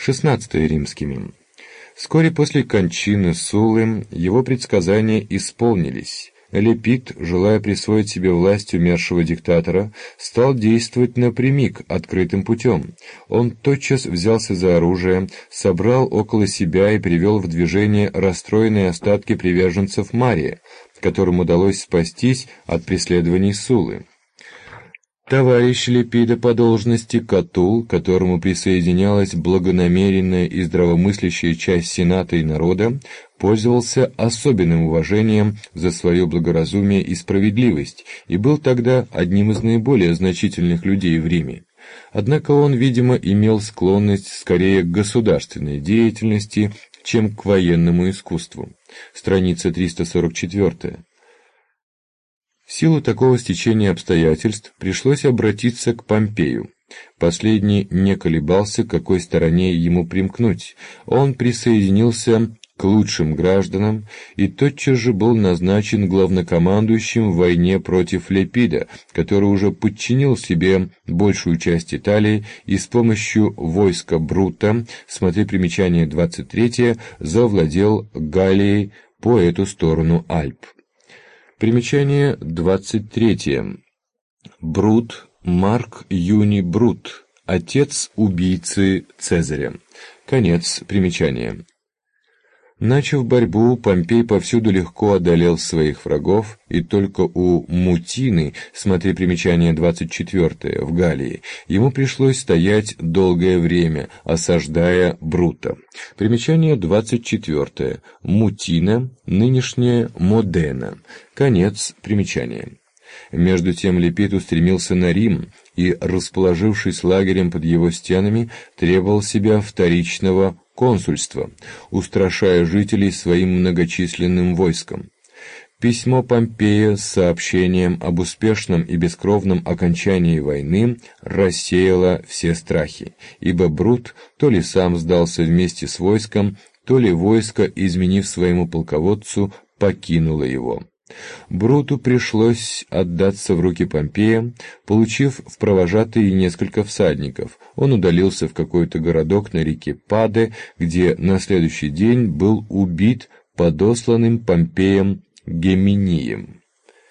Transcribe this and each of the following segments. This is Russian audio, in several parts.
XVI римскими. Вскоре после кончины Суллы его предсказания исполнились. Лепид, желая присвоить себе власть умершего диктатора, стал действовать напрямик, открытым путем. Он тотчас взялся за оружие, собрал около себя и привел в движение расстроенные остатки приверженцев Мария, которым удалось спастись от преследований Суллы. Товарищ Лепида по должности Катул, к которому присоединялась благонамеренная и здравомыслящая часть Сената и народа, пользовался особенным уважением за свое благоразумие и справедливость и был тогда одним из наиболее значительных людей в Риме. Однако он, видимо, имел склонность скорее к государственной деятельности, чем к военному искусству. Страница 344. В силу такого стечения обстоятельств пришлось обратиться к Помпею. Последний не колебался, к какой стороне ему примкнуть. Он присоединился к лучшим гражданам и тотчас же был назначен главнокомандующим в войне против Лепида, который уже подчинил себе большую часть Италии и с помощью войска Брута, смотри примечание 23, завладел Галлией по эту сторону Альп. Примечание 23. Брут, Марк Юний Брут, отец убийцы Цезаря. Конец примечания. Начав борьбу, Помпей повсюду легко одолел своих врагов, и только у Мутины, смотри примечание 24, в Галлии, ему пришлось стоять долгое время, осаждая Брута. Примечание 24. Мутина, нынешняя Модена. Конец примечания. Между тем Лепид устремился на Рим и, расположившись лагерем под его стенами, требовал себя вторичного консульства, устрашая жителей своим многочисленным войском. Письмо Помпея с сообщением об успешном и бескровном окончании войны рассеяло все страхи, ибо Брут то ли сам сдался вместе с войском, то ли войско, изменив своему полководцу, покинуло его. Бруту пришлось отдаться в руки Помпея. Получив в провожатые несколько всадников, он удалился в какой-то городок на реке Паде, где на следующий день был убит подосланным Помпеем Геминием.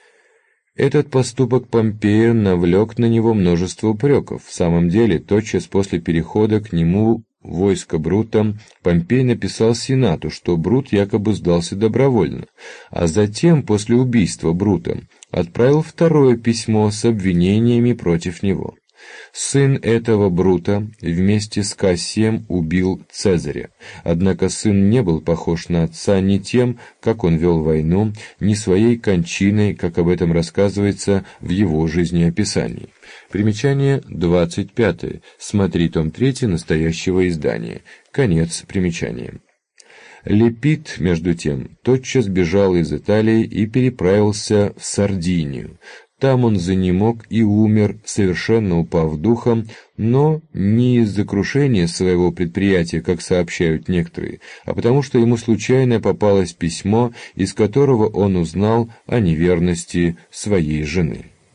Этот поступок Помпея навлек на него множество упреков. В самом деле, тотчас после перехода к нему войска Брута, Помпей написал Сенату, что Брут якобы сдался добровольно, а затем, после убийства Брута, отправил второе письмо с обвинениями против него. Сын этого Брута вместе с Кассием убил Цезаря, однако сын не был похож на отца ни тем, как он вел войну, ни своей кончиной, как об этом рассказывается в его жизнеописании. Примечание 25. Смотри том 3 настоящего издания. Конец примечания. Лепид, между тем, тотчас бежал из Италии и переправился в Сардинию. Там он занемог и умер, совершенно упав духом, но не из-за крушения своего предприятия, как сообщают некоторые, а потому что ему случайно попалось письмо, из которого он узнал о неверности своей жены.